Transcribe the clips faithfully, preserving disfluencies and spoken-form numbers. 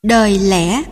Đời lẽ.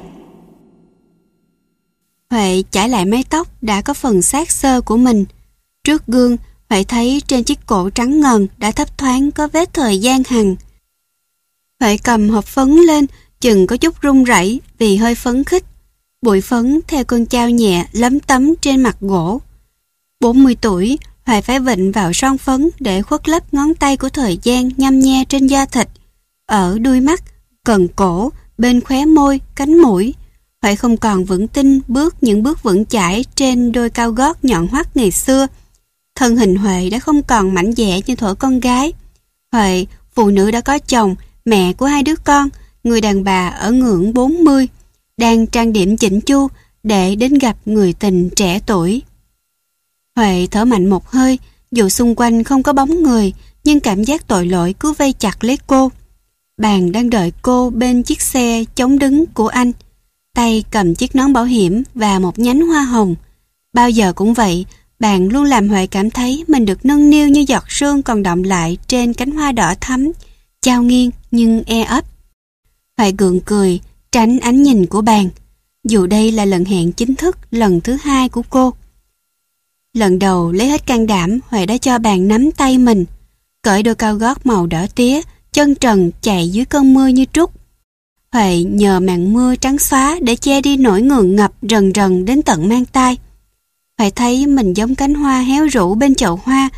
Huệ chải lại mái tóc đã có phần xác xơ của mình. Trước gương, Huệ thấy trên chiếc cổ trắng ngần đã thấp thoáng có vết thời gian hằn. Huệ cầm hộp phấn lên, chừng có chút run rẩy vì hơi phấn khích. Bụi phấn theo cơn chao nhẹ lấm tấm trên mặt gỗ. bốn mươi tuổi, Huệ phải vịn vào son phấn để khuất lấp ngón tay của thời gian nhăm nhe trên da thịt, ở đuôi mắt, cần cổ, bên khóe môi, cánh mũi. Huệ không còn vững tin bước những bước vững chãi trên đôi cao gót nhọn hoắt ngày xưa. Thân hình Huệ đã không còn mảnh dẻ như thuở con gái. Huệ, phụ nữ đã có chồng, mẹ của hai đứa con, người đàn bà ở ngưỡng bốn mươi, đang trang điểm chỉnh chu để đến gặp người tình trẻ tuổi. Huệ thở mạnh một hơi, dù xung quanh không có bóng người, nhưng cảm giác tội lỗi cứ vây chặt lấy cô. Bạn đang đợi cô bên chiếc xe chống đứng của anh, tay cầm chiếc nón bảo hiểm và một nhánh hoa hồng. Bao giờ cũng vậy, bạn luôn làm Huệ cảm thấy mình được nâng niu như giọt sương còn đọng lại trên cánh hoa đỏ thắm, chao nghiêng nhưng e ấp. Huệ gượng cười, tránh ánh nhìn của bạn, dù đây là lần hẹn chính thức lần thứ hai của cô. Lần đầu lấy hết can đảm, Huệ đã cho bạn nắm tay mình, cởi đôi cao gót màu đỏ tía, chân trần chạy dưới cơn mưa như trút. Huệ nhờ màn mưa trắng xóa để che đi nỗi ngượng ngập rần rần đến tận mang tai. Huệ thấy mình giống cánh hoa héo rũ bên chậu hoa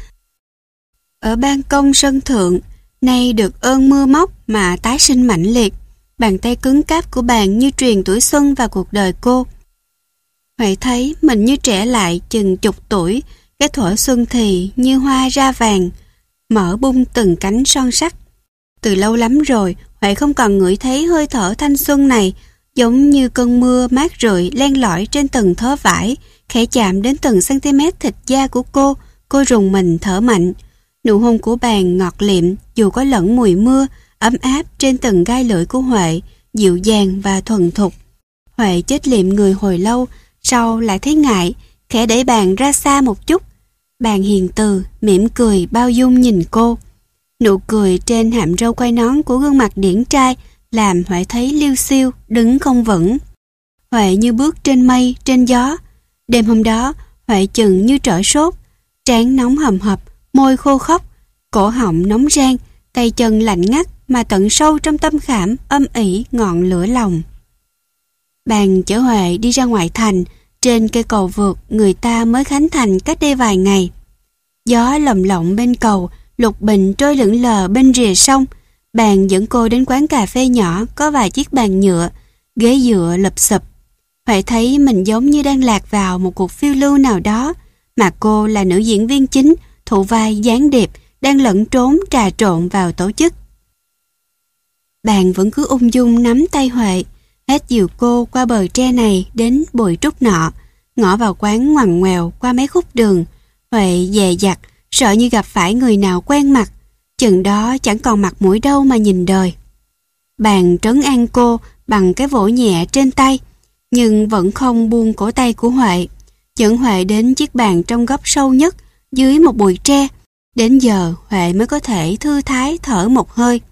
ở ban công sân thượng, nay được ơn mưa móc mà tái sinh mãnh liệt. Bàn tay cứng cáp của bạn như truyền tuổi xuân vào cuộc đời cô. Huệ thấy mình như trẻ lại chừng chục tuổi, cái thuở xuân thì như hoa ra vàng, mở bung từng cánh son sắc. Từ lâu lắm rồi, Huệ không còn ngửi thấy hơi thở thanh xuân này, giống như cơn mưa mát rượi len lỏi trên từng thớ vải, khẽ chạm đến từng cm thịt da của cô. Cô rùng mình thở mạnh. Nụ hôn của bạn ngọt liệm, dù có lẫn mùi mưa, ấm áp trên từng gai lưỡi của Huệ, dịu dàng và thuần thục. Huệ chết liệm người hồi lâu, sau lại thấy ngại, khẽ đẩy bạn ra xa một chút. Bạn hiền từ, mỉm cười bao dung nhìn cô. Nụ cười trên hàm râu quai nón của gương mặt điển trai làm Huệ thấy liêu xiêu, đứng không vững. Huệ như bước trên mây, trên gió. Đêm hôm đó, Huệ chừng như trở sốt, trán nóng hầm hập, môi khô khốc, cổ họng nóng rang, tay chân lạnh ngắt mà tận sâu trong tâm khảm âm ỉ ngọn lửa lòng. Bạn chở Huệ đi ra ngoại thành, trên cây cầu vượt người ta mới khánh thành cách đây vài ngày. Gió lồng lộng bên cầu, lục bình trôi lững lờ bên rìa sông. Bạn dẫn cô đến quán cà phê nhỏ có vài chiếc bàn nhựa, ghế dựa lụp xụp. Huệ thấy mình giống như đang lạc vào một cuộc phiêu lưu nào đó, mà cô là nữ diễn viên chính, thụ vai gián điệp, đang lẫn trốn trà trộn vào tổ chức. Bạn vẫn cứ ung dung nắm tay Huệ, hết dìu cô qua bờ tre này đến bụi trúc nọ, ngõ vào quán ngoằn ngoèo qua mấy khúc đường. Huệ dè dặt, sợ như gặp phải người nào quen mặt, chừng đó chẳng còn mặt mũi đâu mà nhìn đời. Bạn trấn an cô bằng cái vỗ nhẹ trên tay, nhưng vẫn không buông cổ tay của Huệ, dẫn Huệ đến chiếc bàn trong góc sâu nhất dưới một bụi tre. Đến giờ Huệ mới có thể thư thái thở một hơi.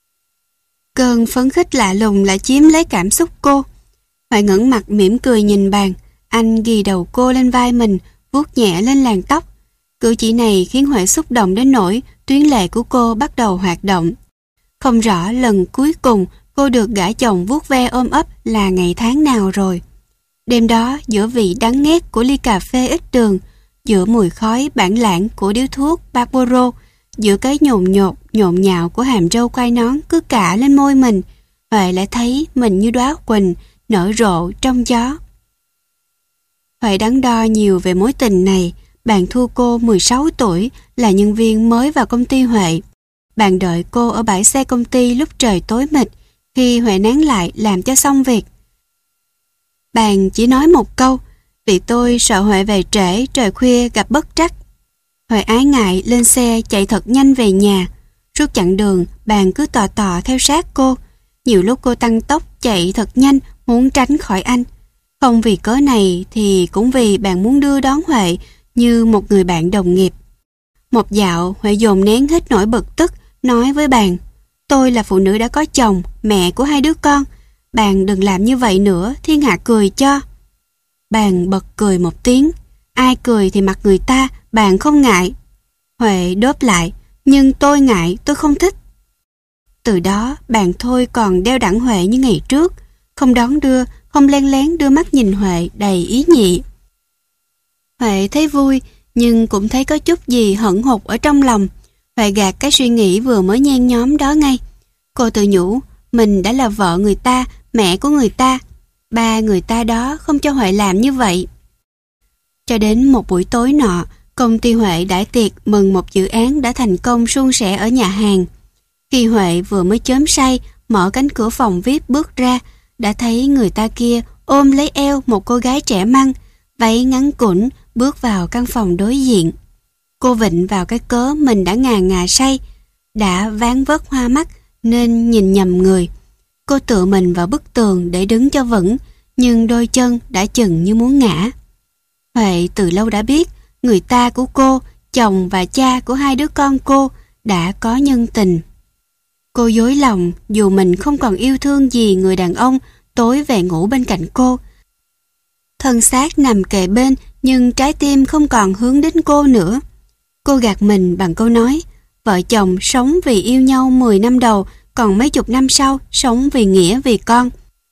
Cơn phấn khích lạ lùng lại chiếm lấy cảm xúc cô. Huệ ngẩng mặt mỉm cười nhìn bạn. Anh ghì đầu cô lên vai mình, vuốt nhẹ lên làn tóc. Cử chỉ này khiến Huệ xúc động đến nỗi tuyến lệ của cô bắt đầu hoạt động. Không rõ lần cuối cùng cô được gã chồng vuốt ve ôm ấp là ngày tháng nào rồi. Đêm đó, giữa vị đắng nghét của ly cà phê ít đường, giữa mùi khói bản lãng của điếu thuốc Marlboro, giữa cái nhồn nhột nhộn nhạo của hàm râu quai nón cứ cả lên môi mình, Huệ lại thấy mình như đóa quỳnh nở rộ trong gió. Huệ đắn đo nhiều về mối tình này. Bạn thua cô mười sáu tuổi, là nhân viên mới vào công ty Huệ. Bạn đợi cô ở bãi xe công ty lúc trời tối mịt, khi Huệ nán lại làm cho xong việc. Bạn chỉ nói một câu, vì tôi sợ Huệ về trễ, trời khuya gặp bất trắc. Huệ ái ngại lên xe chạy thật nhanh về nhà. Suốt chặng đường, bạn cứ tò tò theo sát cô. Nhiều lúc cô tăng tốc chạy thật nhanh, muốn tránh khỏi anh. Không vì cớ này thì cũng vì bạn muốn đưa đón Huệ như một người bạn đồng nghiệp. Một dạo, Huệ dồn nén hết nỗi bực tức, nói với bạn: tôi là phụ nữ đã có chồng, mẹ của hai đứa con. bạn đừng làm như vậy nữa, thiên hạ cười cho. Bạn bật cười một tiếng. Ai cười thì mặc người ta, bạn không ngại. Huệ đáp lại, nhưng tôi ngại, tôi không thích. Từ đó, bạn thôi còn đeo đẳng Huệ như ngày trước, không đón đưa, không len lén đưa mắt nhìn Huệ đầy ý nhị. Huệ thấy vui, nhưng cũng thấy có chút gì hận hụt ở trong lòng. Huệ gạt cái suy nghĩ vừa mới nhen nhóm đó ngay. Cô tự nhủ, mình đã là vợ người ta, mẹ của người ta. Ba người ta đó không cho Huệ làm như vậy. Cho đến một buổi tối nọ, công ty Huệ đãi tiệc mừng một dự án đã thành công suôn sẻ ở nhà hàng. Khi Huệ vừa mới chớm say, mở cánh cửa phòng vi ai pi bước ra, đã thấy người ta kia ôm lấy eo một cô gái trẻ măng, váy ngắn cũn bước vào căn phòng đối diện. Cô vịnh vào cái cớ mình đã ngà ngà say, đã ván vất hoa mắt nên nhìn nhầm người. Cô tựa mình vào bức tường để đứng cho vững, nhưng đôi chân đã chừng như muốn ngã. Huệ từ lâu đã biết người ta của cô, chồng và cha của hai đứa con cô đã có nhân tình. Cô dối lòng dù mình không còn yêu thương gì người đàn ông tối về ngủ bên cạnh cô. Thân xác nằm kề bên nhưng trái tim không còn hướng đến cô nữa. Cô gạt mình bằng câu nói, vợ chồng sống vì yêu nhau mười năm đầu, còn mấy chục năm sau sống vì nghĩa vì con.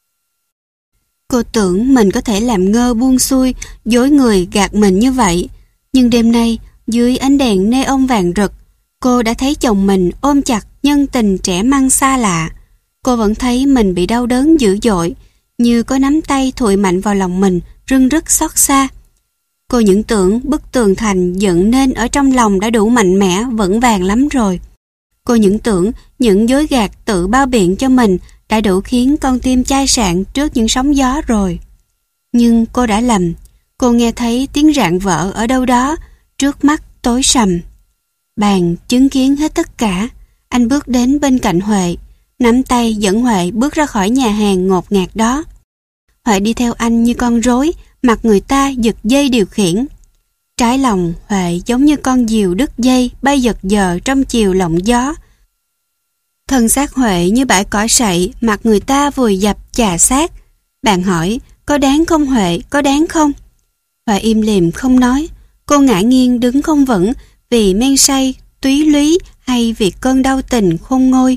Cô tưởng mình có thể làm ngơ buông xuôi, dối người gạt mình như vậy. Nhưng đêm nay, dưới ánh đèn neon vàng rực, cô đã thấy chồng mình ôm chặt nhân tình trẻ măng xa lạ. Cô vẫn thấy mình bị đau đớn dữ dội, như có nắm tay thụi mạnh vào lòng mình, rưng rức xót xa. Cô những tưởng bức tường thành dựng nên ở trong lòng đã đủ mạnh mẽ, vững vàng lắm rồi. Cô những tưởng những dối gạt tự bao biện cho mình đã đủ khiến con tim chai sạn trước những sóng gió rồi. Nhưng cô đã lầm. Cô nghe thấy tiếng rạn vỡ ở đâu đó, trước mắt tối sầm. Bàn chứng kiến hết tất cả. Anh bước đến bên cạnh Huệ, nắm tay dẫn Huệ bước ra khỏi nhà hàng ngột ngạt đó. Huệ đi theo anh như con rối, mặc người ta giật dây điều khiển. Trái lòng Huệ giống như con diều đứt dây bay giật giờ trong chiều lộng gió. Thân xác Huệ như bãi cỏ sậy, mặc người ta vùi dập chà sát. Bạn hỏi, có đáng không Huệ, có đáng không? Huệ im lìm không nói. Cô ngã nghiêng đứng không vững vì men say, túy lúy hay vì cơn đau tình khôn ngôi.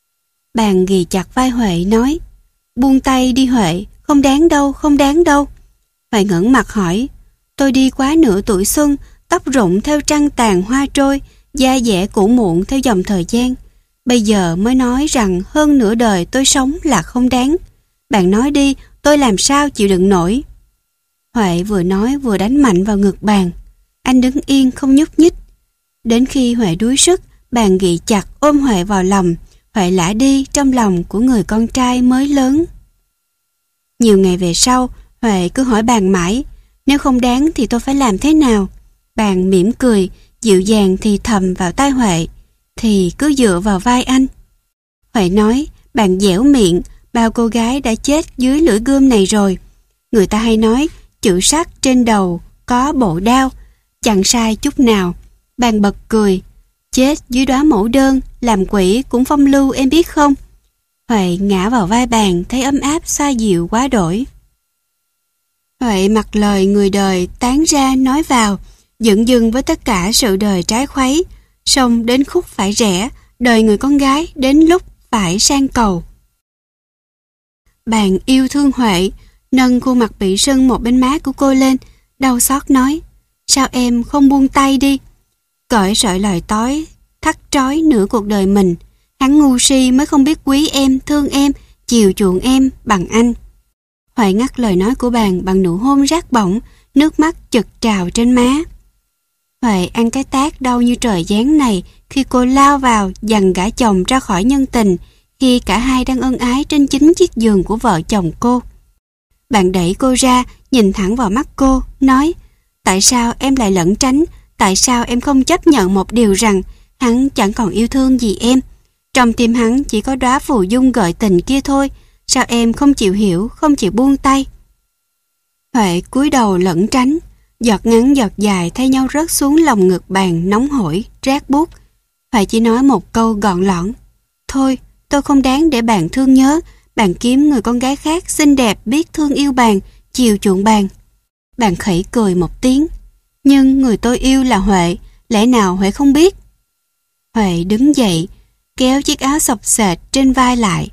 Bạn ghì chặt vai Huệ nói, buông tay đi Huệ, không đáng đâu, không đáng đâu. Huệ ngẩng mặt hỏi, tôi đi quá nửa tuổi xuân, tóc rụng theo trăng tàn hoa trôi, da dẻ cũ muộn theo dòng thời gian. Bây giờ mới nói rằng hơn nửa đời tôi sống là không đáng. Bạn nói đi, tôi làm sao chịu đựng nổi. Huệ vừa nói vừa đánh mạnh vào ngực bàn. Anh đứng yên không nhúc nhích. Đến khi Huệ đuối sức, bàn ghi chặt ôm Huệ vào lòng. Huệ lả đi trong lòng của người con trai mới lớn. Nhiều ngày về sau, Huệ cứ hỏi bàn mãi, nếu không đáng thì tôi phải làm thế nào? Bàn mỉm cười, dịu dàng thì thầm vào tai Huệ, thì cứ dựa vào vai anh. Huệ nói, bạn dẻo miệng, bao cô gái đã chết dưới lưỡi gươm này rồi. Người ta hay nói, chữ sắt trên đầu có bộ đao, chẳng sai chút nào. Bạn bật cười, chết dưới đóa mẫu đơn, làm quỷ cũng phong lưu em biết không? Huệ ngã vào vai bàn, thấy ấm áp xoa dịu quá đổi. Huệ mặc lời người đời tán ra nói vào, dửng dưng với tất cả sự đời trái khuấy, song đến khúc phải rẽ, đời người con gái đến lúc phải sang cầu. Bạn yêu thương Huệ, nâng khuôn mặt bị sưng một bên má của cô lên, đau xót nói, sao em không buông tay đi? Cởi sợi lời tối, thắt trói nửa cuộc đời mình, hắn ngu si mới không biết quý em, thương em, chiều chuộng em bằng anh. Huệ ngắt lời nói của bạn bằng nụ hôn rát bỏng, nước mắt chực trào trên má. Huệ ăn cái tát đau như trời giáng này khi cô lao vào giằng gã chồng ra khỏi nhân tình, khi cả hai đang ân ái trên chính chiếc giường của vợ chồng cô. Bạn đẩy cô ra, nhìn thẳng vào mắt cô, nói, tại sao em lại lẩn tránh, tại sao em không chấp nhận một điều rằng hắn chẳng còn yêu thương gì em. Trong tim hắn chỉ có đóa phù dung gợi tình kia thôi, sao em không chịu hiểu, không chịu buông tay? Huệ cúi đầu lẩn tránh, giọt ngắn giọt dài thay nhau rớt xuống lòng ngực bàn nóng hổi, rát buốt. Huệ chỉ nói một câu gọn lõn, thôi, tôi không đáng để bạn thương nhớ, bạn kiếm người con gái khác xinh đẹp biết thương yêu bạn, chiều chuộng bạn. Bạn khẩy cười một tiếng. Nhưng người tôi yêu là Huệ, lẽ nào Huệ không biết? Huệ đứng dậy, kéo chiếc áo xộc xệch trên vai lại.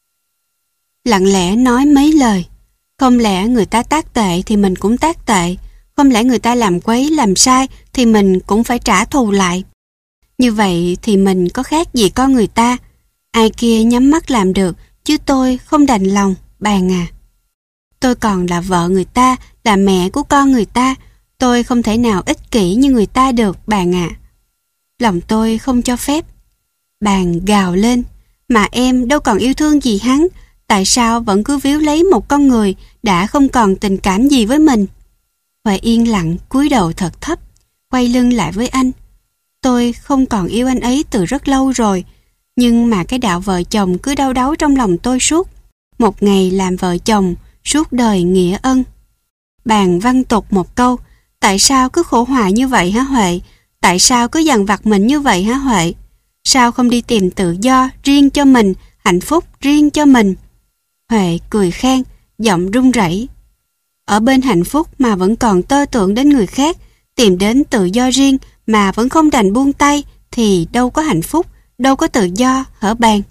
Lặng lẽ nói mấy lời. Không lẽ người ta tác tệ thì mình cũng tác tệ. Không lẽ người ta làm quấy làm sai thì mình cũng phải trả thù lại. Như vậy thì mình có khác gì con người ta. Ai kia nhắm mắt làm được, chứ tôi không đành lòng, bạn à. Tôi còn là vợ người ta, là mẹ của con người ta. Tôi không thể nào ích kỷ như người ta được, bạn ạ. À. Lòng tôi không cho phép. Bạn gào lên. Mà em đâu còn yêu thương gì hắn. Tại sao vẫn cứ víu lấy một con người đã không còn tình cảm gì với mình? Huệ yên lặng cúi đầu thật thấp, quay lưng lại với anh. Tôi không còn yêu anh ấy từ rất lâu rồi. Nhưng mà cái đạo vợ chồng cứ đau đáu trong lòng tôi suốt. Một ngày làm vợ chồng, suốt đời nghĩa ân. Bạn văng tục một câu. Tại sao cứ khổ hoài như vậy hả Huệ? Tại sao cứ dằn vặt mình như vậy hả Huệ? Sao không đi tìm tự do riêng cho mình, hạnh phúc riêng cho mình? Huệ cười khan, giọng run rẩy. Ở bên hạnh phúc mà vẫn còn tơ tưởng đến người khác, tìm đến tự do riêng mà vẫn không đành buông tay thì đâu có hạnh phúc, đâu có tự do, hở bạn?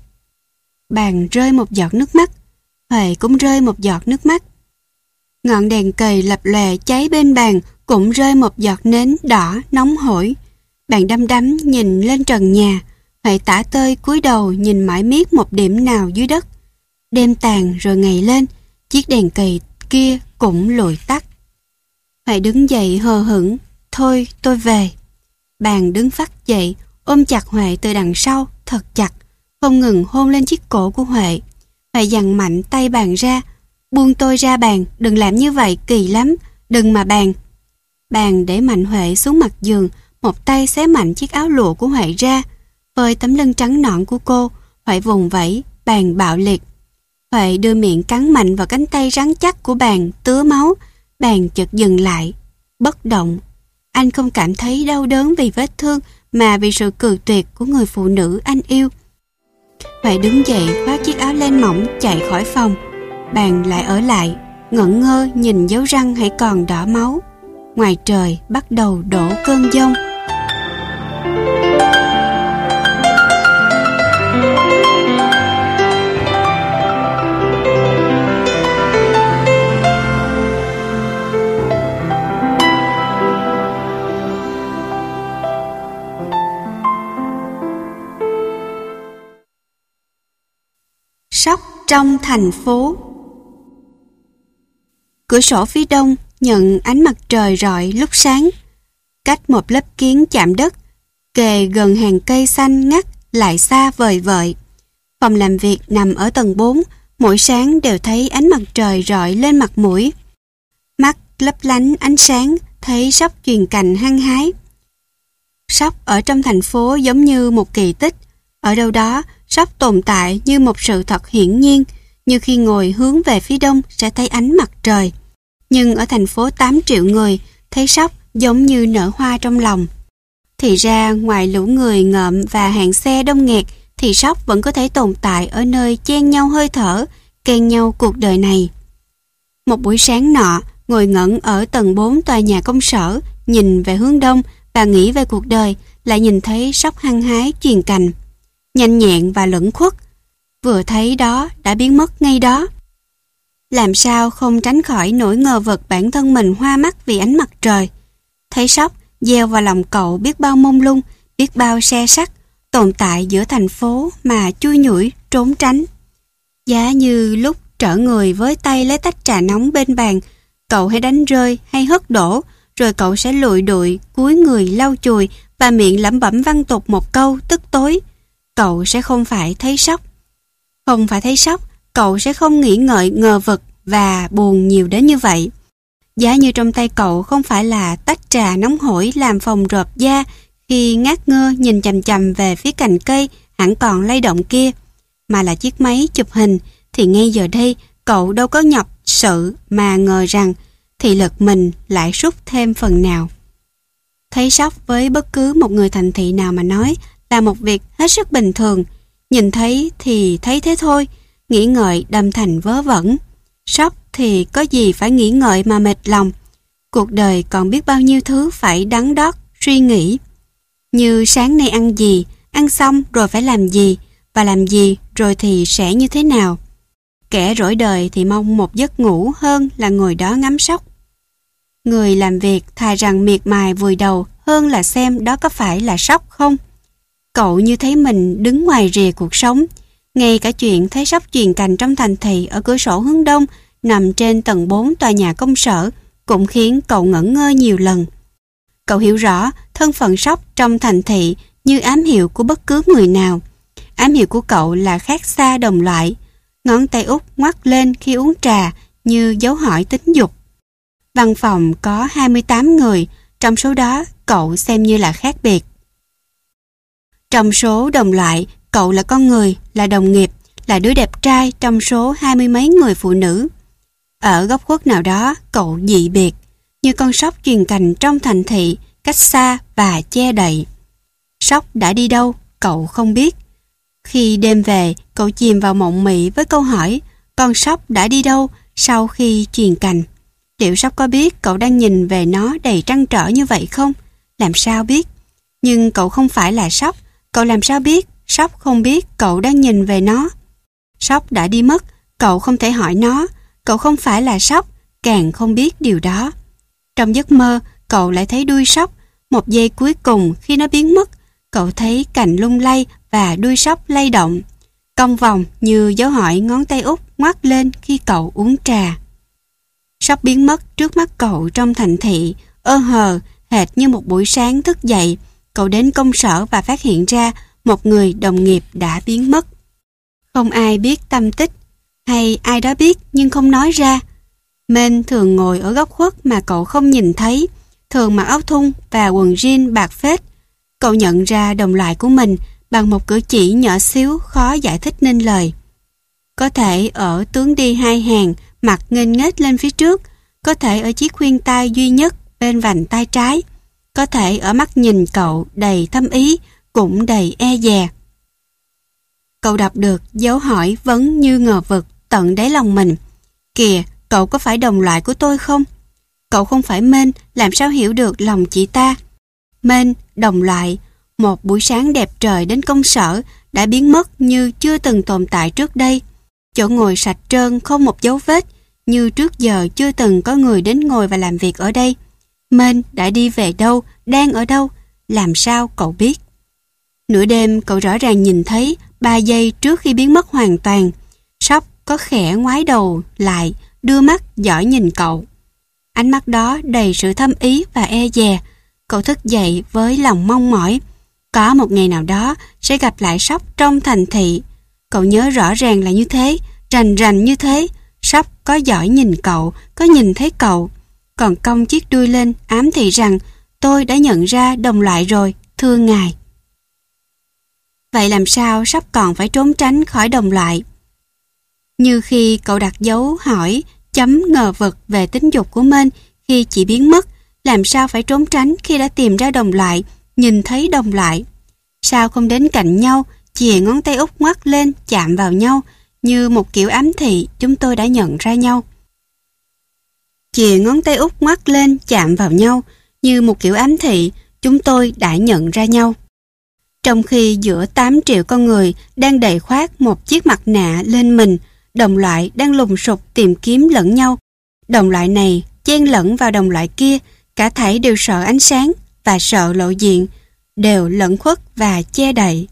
Bạn rơi một giọt nước mắt. Huệ cũng rơi một giọt nước mắt. Ngọn đèn cầy lập lòe cháy bên bàn cũng rơi một giọt nến đỏ nóng hổi. Bạn đăm đắm nhìn lên trần nhà. Huệ tả tơi cúi đầu nhìn mãi miết một điểm nào dưới đất. Đêm tàn rồi ngày lên, chiếc đèn cầy kia cũng lụi tắt. Huệ đứng dậy hờ hững. Thôi tôi về. Bạn đứng phắt dậy, ôm chặt Huệ từ đằng sau thật chặt, không ngừng hôn lên chiếc cổ của Huệ. Huệ giằng mạnh tay bạn ra. Buông tôi ra bạn, đừng làm như vậy, kỳ lắm, đừng mà bạn. Bạn để mạnh Huệ xuống mặt giường, một tay xé mạnh chiếc áo lụa của Huệ ra. Phơi tấm lưng trắng nõn của cô, Huệ vùng vẫy, bạn bạo liệt. Huệ đưa miệng cắn mạnh vào cánh tay rắn chắc của bạn, tứa máu. Bạn chợt dừng lại, bất động. Anh không cảm thấy đau đớn vì vết thương, mà vì sự cừ tuyệt của người phụ nữ anh yêu. Huệ đứng dậy khoác chiếc áo len mỏng chạy khỏi phòng. Bạn lại ở lại, ngẩn ngơ nhìn dấu răng hãy còn đỏ máu. Ngoài trời bắt đầu đổ cơn giông. Sóc trong thành phố. Cửa sổ phía đông nhận ánh mặt trời rọi lúc sáng. Cách một lớp kiến chạm đất, kề gần hàng cây xanh ngắt lại xa vời vợi. Phòng làm việc nằm ở tầng bốn, mỗi sáng đều thấy ánh mặt trời rọi lên mặt mũi. Mắt lấp lánh ánh sáng, thấy Sóc chuyền cành hăng hái. Sóc ở trong thành phố giống như một kỳ tích. Ở đâu đó, Sóc tồn tại như một sự thật hiển nhiên, như khi ngồi hướng về phía đông sẽ thấy ánh mặt trời. Nhưng ở thành phố tám triệu người, thấy Sóc giống như nở hoa trong lòng. Thì ra, ngoài lũ người ngợm và hàng xe đông nghẹt, thì Sóc vẫn có thể tồn tại ở nơi chen nhau hơi thở, ken nhau cuộc đời này. Một buổi sáng nọ, ngồi ngẩn ở tầng bốn tòa nhà công sở, nhìn về hướng đông và nghĩ về cuộc đời, lại nhìn thấy Sóc hăng hái chuyền cành, nhanh nhẹn và lẫn khuất. Vừa thấy đó đã biến mất ngay đó. Làm sao không tránh khỏi nỗi ngờ vực bản thân mình hoa mắt vì ánh mặt trời. Thấy Sóc gieo vào lòng cậu biết bao mông lung, biết bao xe sắt, tồn tại giữa thành phố mà chui nhủi trốn tránh. Giá như lúc trở người với tay lấy tách trà nóng bên bàn, cậu hãy đánh rơi hay hất đổ, rồi cậu sẽ lụi đụi cúi người lau chùi và miệng lẩm bẩm văng tục một câu tức tối. Cậu sẽ không phải thấy Sóc. Không phải thấy Sóc, cậu sẽ không nghĩ ngợi ngờ vực và buồn nhiều đến như vậy. Giá như trong tay cậu không phải là tách trà nóng hổi làm phòng rộp da khi ngát ngơ nhìn chằm chằm về phía cành cây hẳn còn lay động kia, mà là chiếc máy chụp hình, thì ngay giờ đây cậu đâu có nhọc sự mà ngờ rằng thị lực mình lại sút thêm phần nào. Thấy Sóc với bất cứ một người thành thị nào mà nói là một việc hết sức bình thường. Nhìn thấy thì thấy thế thôi, nghĩ ngợi đâm thành vớ vẩn. Sóc thì có gì phải nghĩ ngợi mà mệt lòng. Cuộc đời còn biết bao nhiêu thứ phải đắn đo, suy nghĩ. Như sáng nay ăn gì, ăn xong rồi phải làm gì, và làm gì rồi thì sẽ như thế nào. Kẻ rỗi đời thì mong một giấc ngủ hơn là ngồi đó ngắm Sóc. Người làm việc thà rằng miệt mài vùi đầu hơn là xem đó có phải là Sóc không. Cậu như thấy mình đứng ngoài rìa cuộc sống. Ngay cả chuyện thấy Sóc chuyền cành trong thành thị ở cửa sổ hướng đông nằm trên tầng bốn tòa nhà công sở cũng khiến cậu ngẩn ngơ nhiều lần. Cậu hiểu rõ thân phận Sóc trong thành thị như ám hiệu của bất cứ người nào. Ám hiệu của cậu là khác xa đồng loại. Ngón tay út ngoắc lên khi uống trà như dấu hỏi tính dục. Văn phòng có hai mươi tám người, trong số đó cậu xem như là khác biệt. Trong số đồng loại, cậu là con người, là đồng nghiệp, là đứa đẹp trai trong số hai mươi mấy người phụ nữ. Ở góc khuất nào đó, cậu dị biệt, như con sóc chuyền cành trong thành thị, cách xa và che đậy. Sóc đã đi đâu, cậu không biết. Khi đêm về, cậu chìm vào mộng mị với câu hỏi, con sóc đã đi đâu sau khi chuyền cành? Liệu Sóc có biết cậu đang nhìn về nó đầy trăn trở như vậy không? Làm sao biết? Nhưng cậu không phải là Sóc, cậu làm sao biết Sóc không biết cậu đang nhìn về nó? Sóc đã đi mất, cậu không thể hỏi nó, cậu không phải là Sóc, càng không biết điều đó. Trong giấc mơ, cậu lại thấy đuôi Sóc, một giây cuối cùng khi nó biến mất, cậu thấy cành lung lay và đuôi Sóc lay động, cong vòng như dấu hỏi ngón tay út ngoắc lên khi cậu uống trà. Sóc biến mất trước mắt cậu trong thành thị, ơ hờ, hệt như một buổi sáng thức dậy, cậu đến công sở và phát hiện ra một người đồng nghiệp đã biến mất. Không ai biết tâm tích, hay ai đó biết nhưng không nói ra. Mên thường ngồi ở góc khuất mà cậu không nhìn thấy, thường mặc áo thun và quần jean bạc phết. Cậu nhận ra đồng loại của mình bằng một cử chỉ nhỏ xíu khó giải thích nên lời. Có thể ở tướng đi hai hàng, mặt nghênh nghếch lên phía trước, có thể ở chiếc khuyên tai duy nhất bên vành tay trái, có thể ở mắt nhìn cậu đầy thâm ý, cũng đầy e dè. Cậu đọc được dấu hỏi vấn như ngờ vực tận đáy lòng mình. Kìa, cậu có phải đồng loại của tôi không? Cậu không phải Mên, làm sao hiểu được lòng chị ta? Mên, đồng loại, một buổi sáng đẹp trời đến công sở đã biến mất như chưa từng tồn tại trước đây. Chỗ ngồi sạch trơn không một dấu vết, như trước giờ chưa từng có người đến ngồi và làm việc ở đây. Mên đã đi về đâu, đang ở đâu, làm sao cậu biết? Nửa đêm cậu rõ ràng nhìn thấy ba giây trước khi biến mất hoàn toàn, Sóc có khẽ ngoái đầu lại, đưa mắt dõi nhìn cậu. Ánh mắt đó đầy sự thâm ý và e dè. Cậu thức dậy với lòng mong mỏi. Có một ngày nào đó sẽ gặp lại Sóc trong thành thị. Cậu nhớ rõ ràng là như thế, rành rành như thế. Sóc có dõi nhìn cậu, có nhìn thấy cậu, còn cong chiếc đuôi lên ám thị rằng tôi đã nhận ra đồng loại rồi, thưa ngài. Vậy làm sao Sóc còn phải trốn tránh khỏi đồng loại? Như khi cậu đặt dấu hỏi chấm ngờ vực về tính dục của Mên khi chị biến mất, làm sao phải trốn tránh khi đã tìm ra đồng loại, nhìn thấy đồng loại? Sao không đến cạnh nhau, chìa ngón tay út ngoắc lên chạm vào nhau, như một kiểu ám thị chúng tôi đã nhận ra nhau. Chìa ngón tay út ngoắc lên chạm vào nhau, như một kiểu ám thị chúng tôi đã nhận ra nhau. Trong khi giữa tám triệu con người đang đầy khoác một chiếc mặt nạ lên mình, đồng loại đang lùng sục tìm kiếm lẫn nhau. Đồng loại này chen lẫn vào đồng loại kia, cả thảy đều sợ ánh sáng và sợ lộ diện, đều lẫn khuất và che đậy.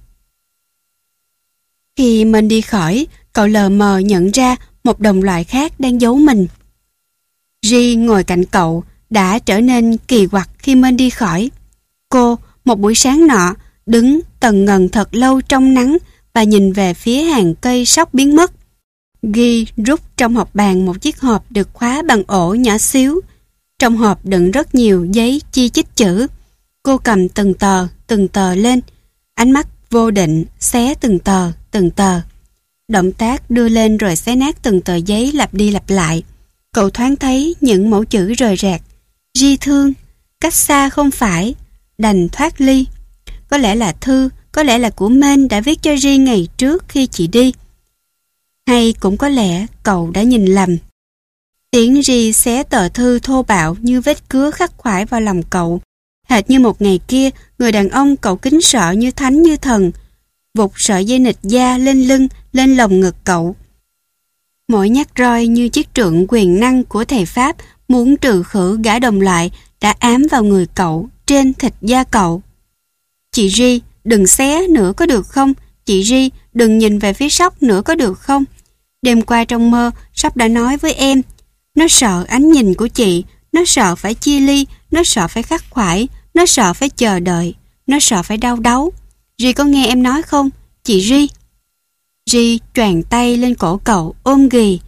Khi mình đi khỏi, cậu lờ mờ nhận ra một đồng loại khác đang giấu mình. Ri ngồi cạnh cậu đã trở nên kỳ quặc khi mình đi khỏi. Cô, một buổi sáng nọ, đứng tần ngần thật lâu trong nắng và nhìn về phía hàng cây Sóc biến mất. Ghi rút trong hộp bàn một chiếc hộp được khóa bằng ổ nhỏ xíu. Trong hộp đựng rất nhiều giấy chi chít chữ. Cô cầm từng tờ, từng tờ lên, ánh mắt vô định xé từng tờ, từng tờ. Động tác đưa lên rồi xé nát từng tờ giấy lặp đi lặp lại. Cậu thoáng thấy những mẫu chữ rời rạc. Ri thương, cách xa không phải, đành thoát ly. Có lẽ là thư, có lẽ là của Mên đã viết cho Ri ngày trước khi chị đi. Hay cũng có lẽ cậu đã nhìn lầm. Tiếng ri xé tờ thư thô bạo như vết cứa khắc khoải vào lòng cậu. Hệt như một ngày kia, người đàn ông cậu kính sợ như thánh như thần, vụt sợi dây nịt da lên lưng, lên lồng ngực cậu. Mỗi nhát roi như chiếc trượng quyền năng của thầy Pháp muốn trừ khử gã đồng loại đã ám vào người cậu, trên thịt da cậu. Chị Ri, đừng xé nữa có được không? Chị Ri, đừng nhìn về phía Sóc nữa có được không? Đêm qua trong mơ, Sóc đã nói với em. Nó sợ ánh nhìn của chị, nó sợ phải chia ly, nó sợ phải khắc khoải, nó sợ phải chờ đợi, nó sợ phải đau đáu. Ri có nghe em nói không? Chị Ri. Ri choàng tay lên cổ cậu, ôm ghì.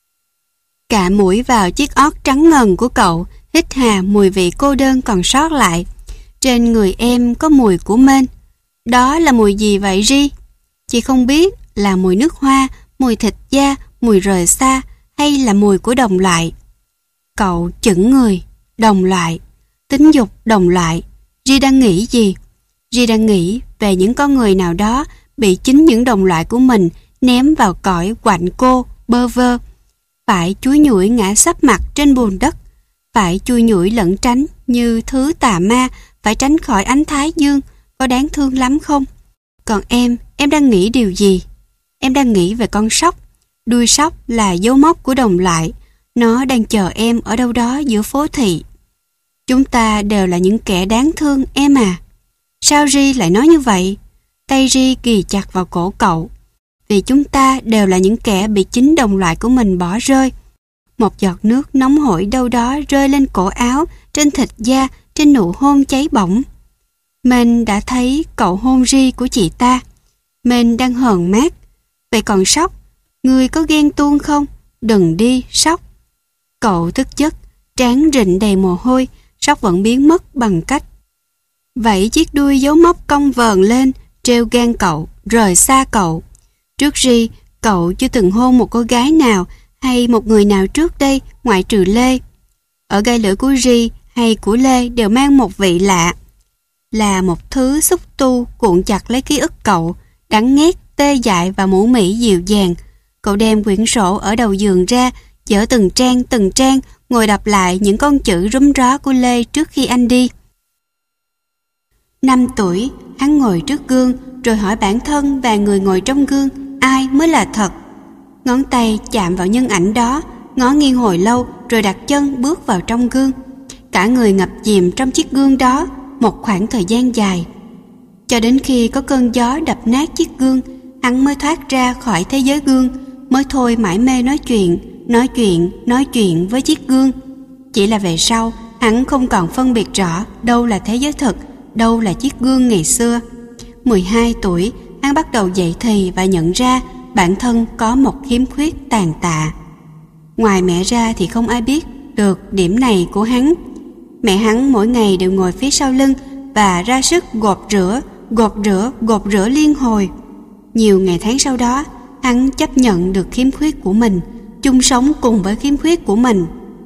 Cạ mũi vào chiếc ót trắng ngần của cậu, hít hà mùi vị cô đơn còn sót lại. Trên người em có mùi của mên. Đó là mùi gì vậy Ri? Chị không biết là mùi nước hoa, mùi thịt da, mùi rời xa hay là mùi của đồng loại. Cậu chững người, đồng loại, tính dục đồng loại. Ri đang nghĩ gì? Ri đang nghĩ về những con người nào đó bị chính những đồng loại của mình ném vào cõi quạnh cô, bơ vơ. Phải chúi nhủi ngã sấp mặt trên bùn đất, phải chui nhủi lẩn tránh như thứ tà ma, phải tránh khỏi ánh thái dương, có đáng thương lắm không? Còn em, em đang nghĩ điều gì? Em đang nghĩ về con sóc. Đuôi sóc là dấu mốc của đồng loại. Nó đang chờ em ở đâu đó giữa phố thị. Chúng ta đều là những kẻ đáng thương em à. Sao Ri lại nói như vậy? Tay Ri ghì chặt vào cổ cậu. Vì chúng ta đều là những kẻ bị chính đồng loại của mình bỏ rơi. Một giọt nước nóng hổi đâu đó rơi lên cổ áo, trên thịt da, trên nụ hôn cháy bỏng. Mên đã thấy cậu hôn Ri của chị ta. Mên đang hờn mát. Vậy còn Sóc, ngươi có ghen tuông không? Đừng đi, Sóc. Cậu tức giấc, trán rịn đầy mồ hôi. Sóc vẫn biến mất bằng cách vẫy chiếc đuôi dấu móc cong vờn lên, treo gan cậu, rời xa cậu. Trước Ri, cậu chưa từng hôn một cô gái nào hay một người nào trước đây ngoại trừ Lê. Ở gai lưỡi của Ri hay của Lê đều mang một vị lạ. Là một thứ xúc tu cuộn chặt lấy ký ức cậu, đắng nghét, tê dại và mũ mị dịu dàng. Cậu đem quyển sổ ở đầu giường ra, dở từng trang từng trang, ngồi đọc lại những con chữ rúm ró của Lê trước khi anh đi. Năm tuổi, hắn ngồi trước gương, rồi hỏi bản thân và người ngồi trong gương, ai mới là thật. Ngón tay chạm vào nhân ảnh đó, ngó nghiêng hồi lâu, rồi đặt chân bước vào trong gương. Cả người ngập chìm trong chiếc gương đó một khoảng thời gian dài. Cho đến khi có cơn gió đập nát chiếc gương, hắn mới thoát ra khỏi thế giới gương, mới thôi mải mê nói chuyện, nói chuyện, nói chuyện với chiếc gương. Chỉ là về sau, hắn không còn phân biệt rõ đâu là thế giới thực, đâu là chiếc gương ngày xưa. mười hai tuổi, hắn bắt đầu dậy thì và nhận ra bản thân có một khiếm khuyết tàn tạ. Ngoài mẹ ra thì không ai biết được điểm này của hắn. Mẹ hắn mỗi ngày đều ngồi phía sau lưng và ra sức gột rửa, gột rửa, gột rửa liên hồi. Nhiều ngày tháng sau đó, hắn chấp nhận được khiếm khuyết của mình, chung sống cùng với khiếm khuyết của mình.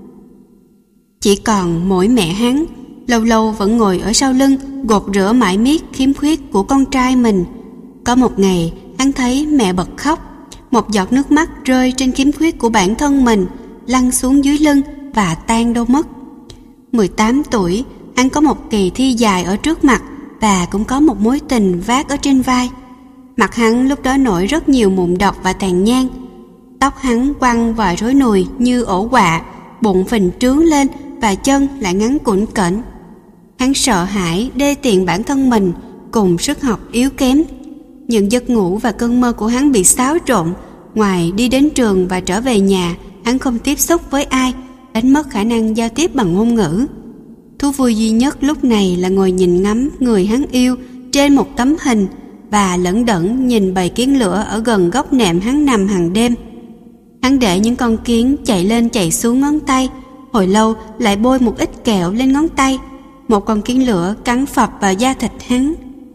Chỉ còn mỗi mẹ hắn, lâu lâu vẫn ngồi ở sau lưng gột rửa mãi miết khiếm khuyết của con trai mình. Có một ngày, hắn thấy mẹ bật khóc. Một giọt nước mắt rơi trên khiếm khuyết của bản thân mình, lăn xuống dưới lưng và tan đâu mất. mười tám tuổi, hắn có một kỳ thi dài ở trước mặt và cũng có một mối tình vác ở trên vai. Mặt hắn lúc đó nổi rất nhiều mụn độc và tàn nhang. Tóc hắn quăng vài rối nùi như ổ quạ, bụng phình trướng lên và chân lại ngắn cũn cỡn. Hắn sợ hãi đê tiện bản thân mình cùng sức học yếu kém. Những giấc ngủ và cơn mơ của hắn bị xáo trộn. Ngoài đi đến trường và trở về nhà, hắn không tiếp xúc với ai, đánh mất khả năng giao tiếp bằng ngôn ngữ. Thú vui duy nhất lúc này là ngồi nhìn ngắm người hắn yêu trên một tấm hình và lẩn đẩn nhìn bầy kiến lửa ở gần góc nệm hắn nằm hàng đêm. Hắn để những con kiến chạy lên chạy xuống ngón tay, hồi lâu lại bôi một ít kẹo lên ngón tay. Một con kiến lửa cắn phập vào da thịt hắn.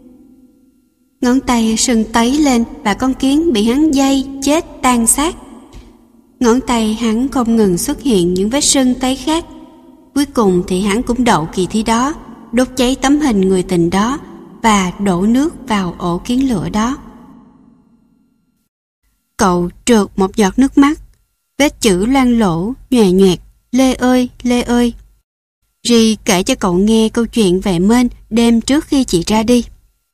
Ngón tay sưng tấy lên và con kiến bị hắn dây chết tan xác. Ngón tay hắn không ngừng xuất hiện những vết sưng tấy khác. Cuối cùng thì hắn cũng đậu kỳ thi đó, đốt cháy tấm hình người tình đó và đổ nước vào ổ kiến lửa đó. Cậu trượt một giọt nước mắt. Vết chữ loang lổ, nhòe nhoẹt. Lê ơi, Lê ơi. Ri kể cho cậu nghe câu chuyện về Mên đêm trước khi chị ra đi.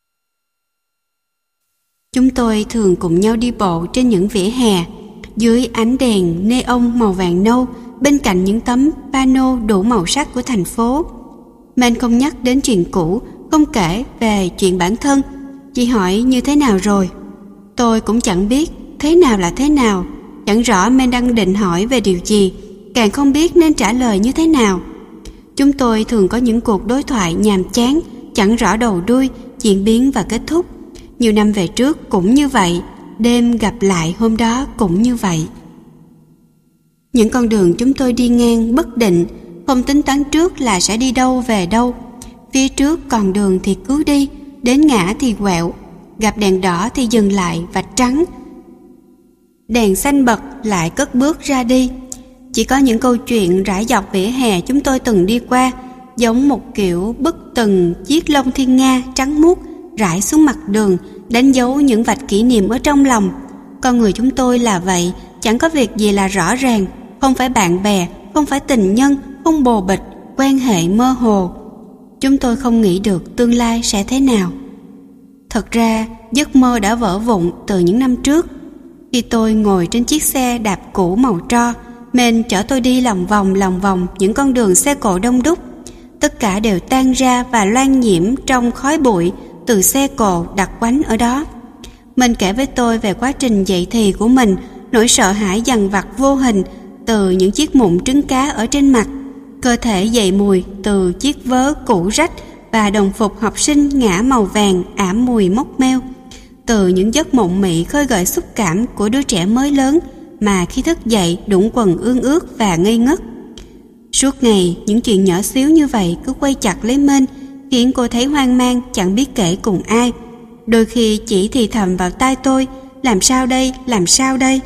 Chúng tôi thường cùng nhau đi bộ trên những vỉa hè, dưới ánh đèn neon màu vàng nâu, bên cạnh những tấm pano đủ màu sắc của thành phố. Mên không nhắc đến chuyện cũ, không kể về chuyện bản thân, chỉ hỏi như thế nào rồi. Tôi cũng chẳng biết thế nào là thế nào, chẳng rõ Mên đang định hỏi về điều gì, càng không biết nên trả lời như thế nào. Chúng tôi thường có những cuộc đối thoại nhàm chán, chẳng rõ đầu đuôi, diễn biến và kết thúc. Nhiều năm về trước cũng như vậy, đêm gặp lại hôm đó cũng như vậy. Những con đường chúng tôi đi ngang bất định, không tính toán trước là sẽ đi đâu về đâu. Phía trước còn đường thì cứ đi, đến ngã thì quẹo, gặp đèn đỏ thì dừng lại vạch trắng. Đèn xanh bật lại cất bước ra đi. Chỉ có những câu chuyện rải dọc vỉa hè chúng tôi từng đi qua, giống một kiểu bức từng chiếc lông thiên nga trắng muốt rải xuống mặt đường, đánh dấu những vạch kỷ niệm ở trong lòng. Con người chúng tôi là vậy, chẳng có việc gì là rõ ràng, không phải bạn bè, không phải tình nhân, không bồ bịch, quan hệ mơ hồ. Chúng tôi không nghĩ được tương lai sẽ thế nào. Thật ra, giấc mơ đã vỡ vụn từ những năm trước. Khi tôi ngồi trên chiếc xe đạp cũ màu tro, Mên chở tôi đi lòng vòng lòng vòng những con đường xe cộ đông đúc. Tất cả đều tan ra và loang nhiễm trong khói bụi từ xe cộ đặt quánh ở đó. Mình kể với tôi về quá trình dậy thì của mình, nỗi sợ hãi dằn vặt vô hình từ những chiếc mụn trứng cá ở trên mặt, cơ thể dậy mùi từ chiếc vớ cũ rách và đồng phục học sinh ngả màu vàng ảm mùi mốc meo, từ những giấc mộng mị khơi gợi xúc cảm của đứa trẻ mới lớn mà khi thức dậy đũng quần ương ướt và ngây ngất. Suốt ngày những chuyện nhỏ xíu như vậy cứ quay chặt lấy Mên, khiến cô thấy hoang mang chẳng biết kể cùng ai. Đôi khi chỉ thì thầm vào tai tôi, làm sao đây, làm sao đây.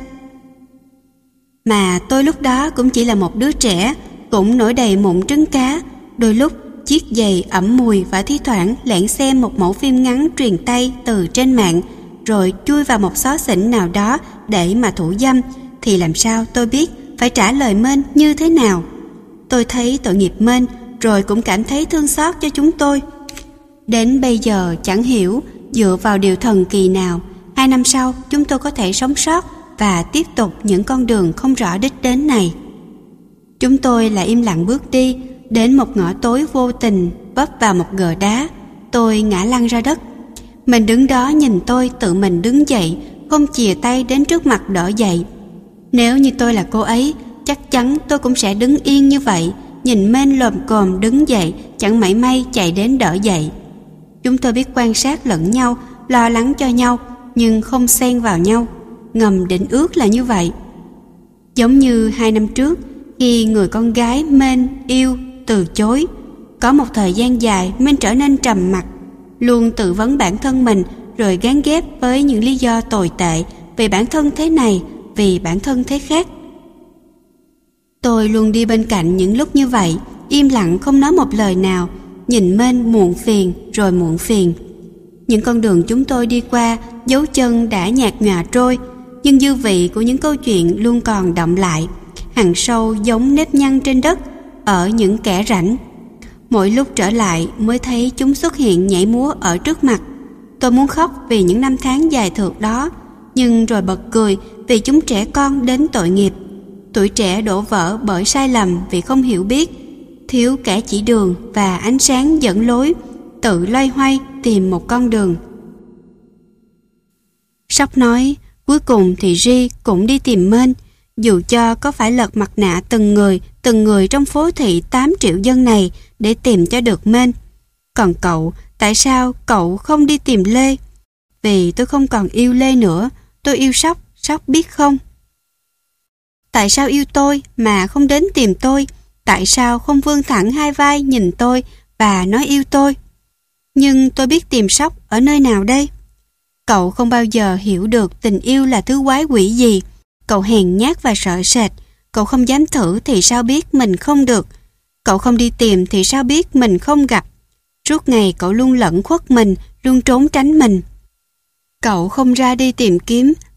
Mà tôi lúc đó cũng chỉ là một đứa trẻ, cũng nổi đầy mụn trứng cá. Đôi lúc chiếc giày ẩm mùi và thi thoảng lẻn xem một mẫu phim ngắn truyền tay từ trên mạng, rồi chui vào một xó xỉnh nào đó để mà thủ dâm, thì làm sao tôi biết phải trả lời Mên như thế nào. Tôi thấy tội nghiệp Mên, rồi cũng cảm thấy thương xót cho chúng tôi. Đến bây giờ chẳng hiểu dựa vào điều thần kỳ nào, hai năm sau chúng tôi có thể sống sót và tiếp tục những con đường không rõ đích đến này. Chúng tôi lại im lặng bước đi, đến một ngõ tối vô tình vấp vào một gờ đá. Tôi ngã lăn ra đất. Mình đứng đó nhìn tôi tự mình đứng dậy, không chìa tay đến trước mặt đỡ dậy. Nếu như tôi là cô ấy, chắc chắn tôi cũng sẽ đứng yên như vậy, nhìn Mên lồm cồm đứng dậy, chẳng mảy may chạy đến đỡ dậy. Chúng tôi biết quan sát lẫn nhau, lo lắng cho nhau, nhưng không xen vào nhau. Ngầm định ước là như vậy. Giống như hai năm trước, khi người con gái Mên yêu từ chối. Có một thời gian dài Mên trở nên trầm mặc, luôn tự vấn bản thân mình, rồi gán ghép với những lý do tồi tệ vì bản thân thế này, vì bản thân thế khác. Tôi luôn đi bên cạnh những lúc như vậy, im lặng không nói một lời nào, nhìn Mên muộn phiền rồi muộn phiền. Những con đường chúng tôi đi qua, dấu chân đã nhạt nhòa trôi, nhưng dư vị của những câu chuyện luôn còn đọng lại, hằn sâu giống nếp nhăn trên đất, ở những kẽ rãnh. Mỗi lúc trở lại mới thấy chúng xuất hiện nhảy múa ở trước mặt. Tôi muốn khóc vì những năm tháng dài thượt đó, nhưng rồi bật cười vì chúng trẻ con đến tội nghiệp. Tuổi trẻ đổ vỡ bởi sai lầm vì không hiểu biết, thiếu kẻ chỉ đường và ánh sáng dẫn lối, tự loay hoay tìm một con đường. Sóc nói, cuối cùng thì Ri cũng đi tìm Mên, dù cho có phải lật mặt nạ từng người, từng người trong phố thị tám triệu dân này để tìm cho được Mên. Còn cậu, tại sao cậu không đi tìm Lê? Vì tôi không còn yêu Lê nữa, tôi yêu Sóc, Sóc biết không? Tại sao yêu tôi mà không đến tìm tôi? Tại sao không vươn thẳng hai vai nhìn tôi và nói yêu tôi? Nhưng tôi biết tìm Sóc ở nơi nào đây? Cậu không bao giờ hiểu được tình yêu là thứ quái quỷ gì. Cậu hèn nhát và sợ sệt. Cậu không dám thử thì sao biết mình không được. Cậu không đi tìm thì sao biết mình không gặp. Suốt ngày cậu luôn lẩn khuất mình, luôn trốn tránh mình. Cậu không ra đi tìm kiếm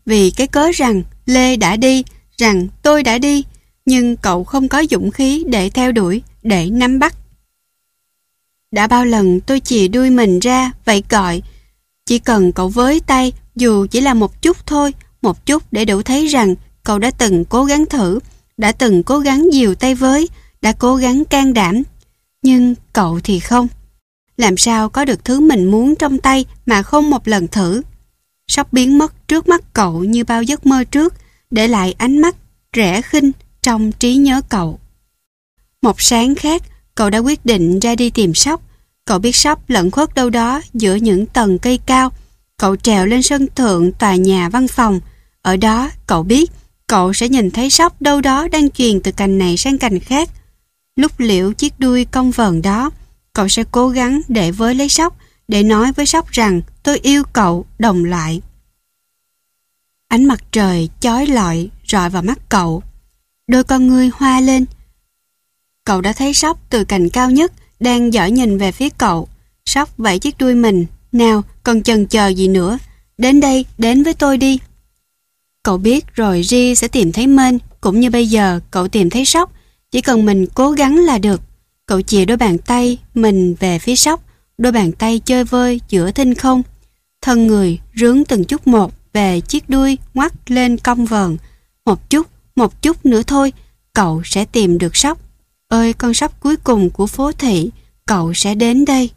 vì cái cớ rằng Lê đã đi, rằng tôi đã đi, nhưng cậu không có dũng khí để theo đuổi, để nắm bắt. Đã bao lần tôi chìa đuôi mình ra, vậy gọi, chỉ cần cậu với tay, dù chỉ là một chút thôi, một chút để đủ thấy rằng cậu đã từng cố gắng thử, đã từng cố gắng dìu tay với, đã cố gắng can đảm. Nhưng cậu thì không. Làm sao có được thứ mình muốn trong tay mà không một lần thử? Sắp biến mất trước mắt cậu như bao giấc mơ trước, để lại ánh mắt rẻ khinh trong trí nhớ cậu. Một sáng khác, cậu đã quyết định ra đi tìm Sóc. Cậu biết Sóc lẩn khuất đâu đó giữa những tầng cây cao. Cậu trèo lên sân thượng tòa nhà văn phòng. Ở đó, cậu biết cậu sẽ nhìn thấy Sóc đâu đó đang chuyền từ cành này sang cành khác. Lúc liễu chiếc đuôi cong vờn đó, cậu sẽ cố gắng để với lấy Sóc, để nói với Sóc rằng tôi yêu cậu, đồng lại. Ánh mặt trời chói lọi rọi vào mắt cậu. Đôi con ngươi hoa lên. Cậu đã thấy Sóc từ cành cao nhất đang dõi nhìn về phía cậu. Sóc vẫy chiếc đuôi mình. Nào, còn chần chờ gì nữa? Đến đây, đến với tôi đi. Cậu biết rồi Ri sẽ tìm thấy Mên, cũng như bây giờ cậu tìm thấy Sóc. Chỉ cần mình cố gắng là được. Cậu chìa đôi bàn tay mình về phía Sóc, đôi bàn tay chơi vơi giữa thinh không. Thân người rướn từng chút một về chiếc đuôi ngoắt lên cong vờn. Một chút, một chút nữa thôi, cậu sẽ tìm được Sóc. Ơi con Sóc cuối cùng của phố thị, cậu sẽ đến đây.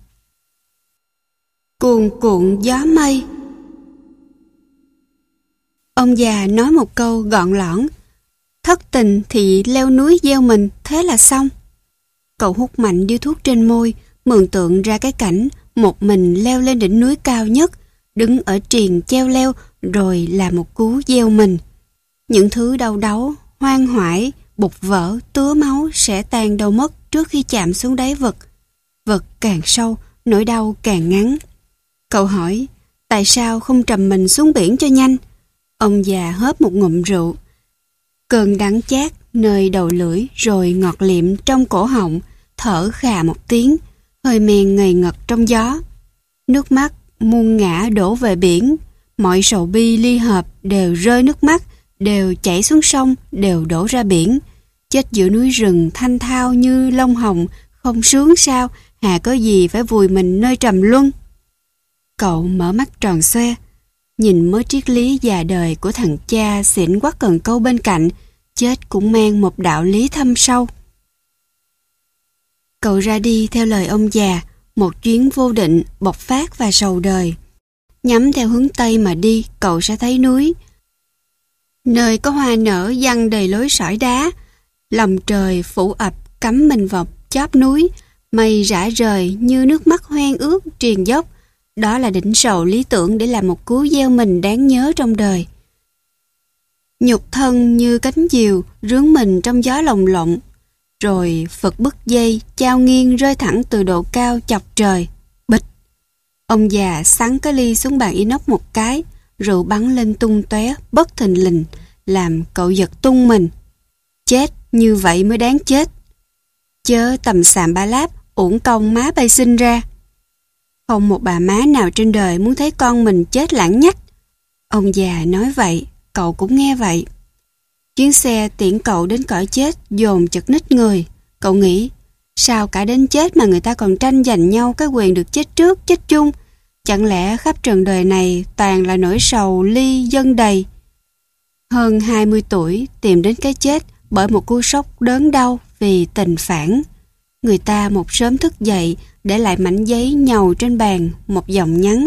Cuồn cuộn gió mây. Ông già nói một câu gọn lõn. Thất tình thì leo núi gieo mình, thế là xong. Cậu hút mạnh điếu thuốc trên môi, mường tượng ra cái cảnh một mình leo lên đỉnh núi cao nhất, đứng ở triền treo leo rồi làm một cú gieo mình. Những thứ đau đáu, hoang hoải, bục vỡ, tứa máu sẽ tan đâu mất trước khi chạm xuống đáy vực. Vực càng sâu, nỗi đau càng ngắn. Cậu hỏi, tại sao không trầm mình xuống biển cho nhanh? Ông già hớp một ngụm rượu. Cơn đắng chát nơi đầu lưỡi rồi ngọt liệm trong cổ họng, thở khà một tiếng, hơi men ngầy ngật trong gió. Nước mắt muôn ngã đổ về biển, mọi sầu bi ly hợp đều rơi nước mắt, đều chảy xuống sông, đều đổ ra biển. Chết giữa núi rừng thanh thao như lông hồng, không sướng sao, hà có gì phải vùi mình nơi trầm luân. Cậu mở mắt tròn xoe, nhìn mớ triết lý già đời của thằng cha xỉn quắc cần câu bên cạnh, chết cũng mang một đạo lý thâm sâu. Cậu ra đi theo lời ông già, một chuyến vô định, bộc phát và sầu đời. Nhắm theo hướng Tây mà đi, cậu sẽ thấy núi. Nơi có hoa nở giăng đầy lối sỏi đá, lòng trời phủ ập cắm mình vào chóp núi, mây rã rời như nước mắt hoen ướt triền dốc. Đó là đỉnh sầu lý tưởng để làm một cú gieo mình đáng nhớ trong đời. Nhục thân như cánh diều rướng mình trong gió lồng lộng, rồi phật bức dây trao nghiêng rơi thẳng từ độ cao chọc trời. Bịch! Ông già sắn cái ly xuống bàn inox một cái, rượu bắn lên tung tóe bất thình lình, làm cậu giật tung mình. Chết như vậy mới đáng chết. Chớ tầm xàm ba láp uổng công má bay sinh ra. Không một bà má nào trên đời muốn thấy con mình chết lãng nhách. Ông già nói vậy, cậu cũng nghe vậy. Chuyến xe tiễn cậu đến cõi chết dồn chật ních người. Cậu nghĩ, sao cả đến chết mà người ta còn tranh giành nhau cái quyền được chết trước, chết chung? Chẳng lẽ khắp trần đời này toàn là nỗi sầu ly dân đầy? Hơn hai mươi tuổi tìm đến cái chết bởi một cú sốc đớn đau vì tình phản. Người ta một sớm thức dậy để lại mảnh giấy nhàu trên bàn một dòng nhắn.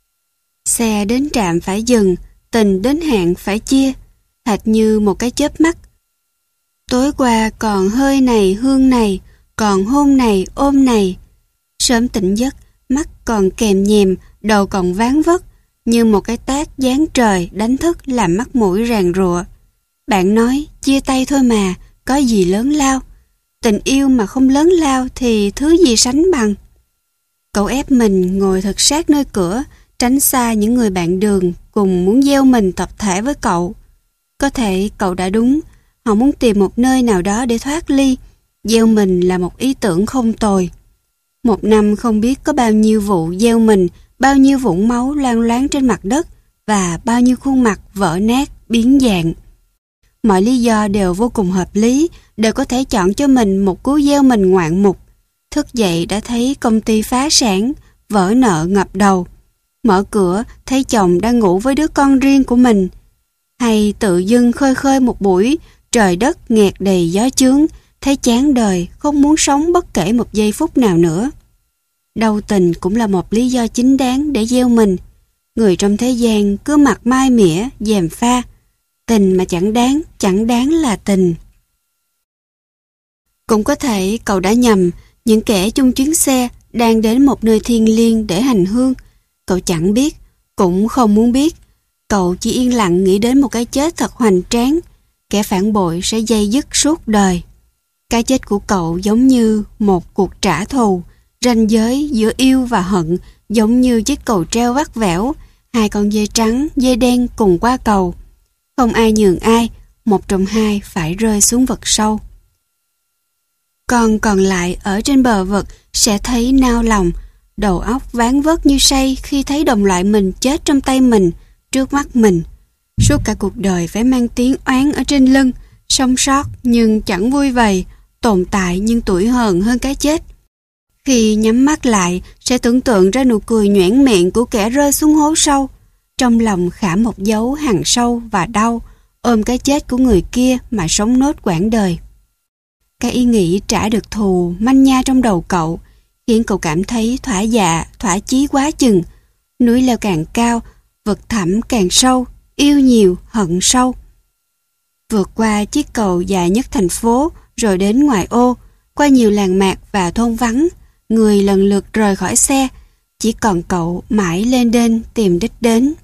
Xe đến trạm phải dừng, tình đến hạn phải chia, hệt như một cái chớp mắt. Tối qua còn hơi này hương này, còn hôn này ôm này. Sớm tỉnh giấc, mắt còn kèm nhèm, đầu còn ván vất, như một cái tát giáng trời đánh thức làm mắt mũi ràn rụa. Bạn nói chia tay thôi mà, có gì lớn lao. Tình yêu mà không lớn lao thì thứ gì sánh bằng. Cậu ép mình ngồi thật sát nơi cửa, tránh xa những người bạn đường cùng muốn gieo mình tập thể với cậu. Có thể cậu đã đúng, họ muốn tìm một nơi nào đó để thoát ly. Gieo mình là một ý tưởng không tồi. Một năm không biết có bao nhiêu vụ gieo mình, bao nhiêu vũng máu loang loáng trên mặt đất. và bao nhiêu khuôn mặt vỡ nát, biến dạng. Mọi lý do đều vô cùng hợp lý, đều có thể chọn cho mình một cú gieo mình ngoạn mục. Thức dậy đã thấy công ty phá sản, vỡ nợ ngập đầu. Mở cửa thấy chồng đang ngủ với đứa con riêng của mình. Hay tự dưng khơi khơi một buổi, trời đất nghẹt đầy gió chướng, thấy chán đời, không muốn sống bất kể một giây phút nào nữa. Đau tình cũng là một lý do chính đáng để gieo mình. Người trong thế gian cứ mặt mai mỉa, gièm pha. Tình mà chẳng đáng, chẳng đáng là tình. Cũng có thể cậu đã nhầm, những kẻ chung chuyến xe đang đến một nơi thiêng liêng để hành hương. Cậu chẳng biết, cũng không muốn biết. Cậu chỉ yên lặng nghĩ đến một cái chết thật hoành tráng. Kẻ phản bội sẽ dây dứt suốt đời. Cái chết của cậu giống như một cuộc trả thù. Ranh giới giữa yêu và hận giống như chiếc cầu treo vắt vẻo. Hai con dê trắng, dê đen cùng qua cầu. Không ai nhường ai, một trong hai phải rơi xuống vực sâu. Còn còn lại ở trên bờ vực sẽ thấy nao lòng, đầu óc ván vất như say khi thấy đồng loại mình chết trong tay mình, trước mắt mình. Suốt cả cuộc đời phải mang tiếng oán ở trên lưng, sống sót nhưng chẳng vui vầy, tồn tại nhưng tủi hờn hơn cái chết. Khi nhắm mắt lại sẽ tưởng tượng ra nụ cười nhoẻn miệng của kẻ rơi xuống hố sâu. Trong lòng khảm một dấu hằn sâu và đau, ôm cái chết của người kia mà sống nốt quãng đời. Cái ý nghĩ trả được thù manh nha trong đầu cậu, khiến cậu cảm thấy thỏa dạ, thỏa chí quá chừng. Núi leo càng cao, vực thẳm càng sâu, yêu nhiều, hận sâu. Vượt qua chiếc cầu dài nhất thành phố, rồi đến ngoại ô, qua nhiều làng mạc và thôn vắng, người lần lượt rời khỏi xe, chỉ còn cậu mãi lên đên tìm đích đến.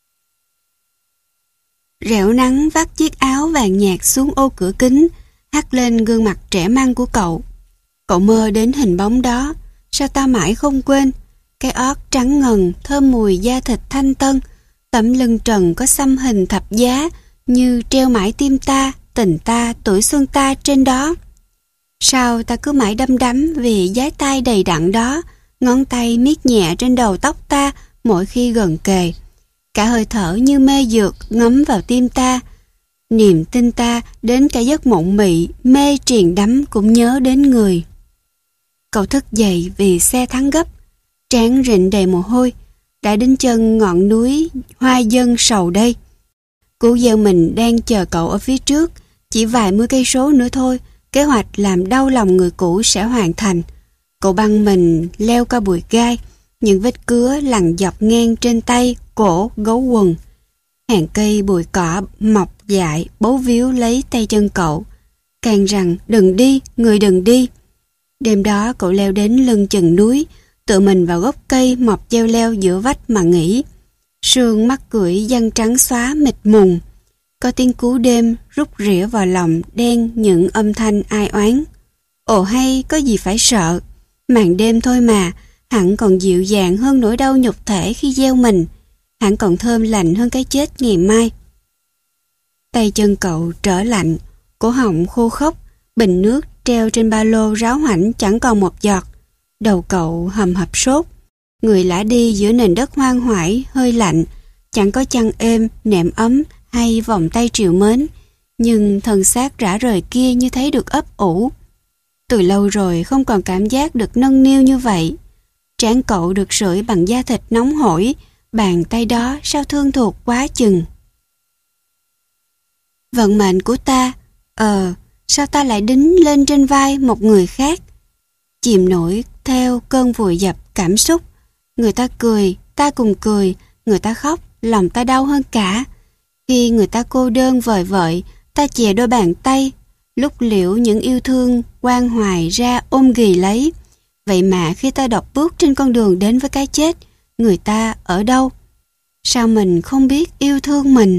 Rẻo nắng vắt chiếc áo vàng nhạt xuống ô cửa kính, hắt lên gương mặt trẻ măng của cậu. Cậu mơ đến hình bóng đó, sao ta mãi không quên. Cái ót trắng ngần, thơm mùi da thịt thanh tân, tấm lưng trần có xăm hình thập giá, như treo mãi tim ta, tình ta, tuổi xuân ta trên đó. Sao ta cứ mãi đăm đắm vì dái tay đầy đặn đó, ngón tay miết nhẹ trên đầu tóc ta mỗi khi gần kề. Cả hơi thở như mê dược ngấm vào tim ta. Niềm tin ta đến cả giấc mộng mị, mê triền đắm cũng nhớ đến người. Cậu thức dậy vì xe thắng gấp, trán rịn đầy mồ hôi, đã đến chân ngọn núi Hoa Dân Sầu đây. Cú gieo mình đang chờ cậu ở phía trước, chỉ vài mươi cây số nữa thôi, kế hoạch làm đau lòng người cũ sẽ hoàn thành. Cậu băng mình leo qua bụi gai, những vết cứa lằn dọc ngang trên tay, cổ, gấu quần. Hàng cây bụi cỏ mọc dại bấu víu lấy tay chân cậu, càng rằng đừng đi, người đừng đi. Đêm đó cậu leo đến lưng chừng núi, tựa mình vào gốc cây mọc treo leo giữa vách mà nghỉ. Sương mắt cưỡi giăng trắng xóa mịt mùng, có tiếng cú đêm rút rỉa vào lòng đen những âm thanh ai oán. Ồ hay, có gì phải sợ, màn đêm thôi mà, hẳn còn dịu dàng hơn nỗi đau nhục thể khi gieo mình, hẳn còn thơm lành hơn cái chết ngày mai. Tay chân cậu trở lạnh, cổ họng khô khốc, bình nước treo trên ba lô ráo hoảnh chẳng còn một giọt. Đầu cậu hầm hập sốt, người lả đi giữa nền đất hoang hoải hơi lạnh, chẳng có chăn êm, nệm ấm hay vòng tay trìu mến, nhưng thân xác rã rời kia như thấy được ấp ủ. Từ lâu rồi không còn cảm giác được nâng niu như vậy. Trán cậu được sưởi bằng da thịt nóng hổi, bàn tay đó sao thương thuộc quá chừng. Vận mệnh của ta, ờ, sao ta lại đính lên trên vai một người khác? Chìm nổi theo cơn vùi dập cảm xúc. Người ta cười, ta cùng cười, người ta khóc, lòng ta đau hơn cả. Khi người ta cô đơn vời vợi, ta chè đôi bàn tay, lúc liễu những yêu thương quan hoài ra ôm ghì lấy. Vậy mà khi ta đọc bước trên con đường đến với cái chết, người ta ở đâu? Sao mình không biết yêu thương mình?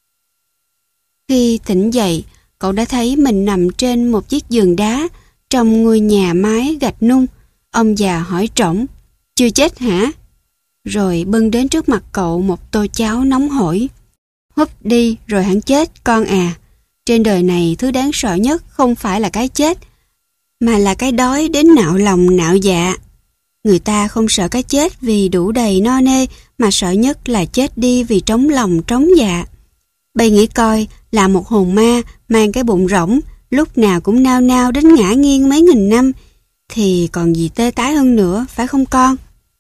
Khi tỉnh dậy, cậu đã thấy mình nằm trên một chiếc giường đá trong ngôi nhà mái gạch nung. Ông già hỏi trỏng, chưa chết hả? Rồi bưng đến trước mặt cậu một tô cháo nóng hổi. Húp đi rồi hẳn chết con à. Trên đời này thứ đáng sợ nhất không phải là cái chết, mà là cái đói đến nạo lòng nạo dạ. Người ta không sợ cái chết vì đủ đầy no nê, mà sợ nhất là chết đi vì trống lòng trống dạ. Bây nghĩ coi, là một hồn ma mang cái bụng rỗng, lúc nào cũng nao nao đến ngã nghiêng mấy nghìn năm, thì còn gì tê tái hơn nữa, phải không con?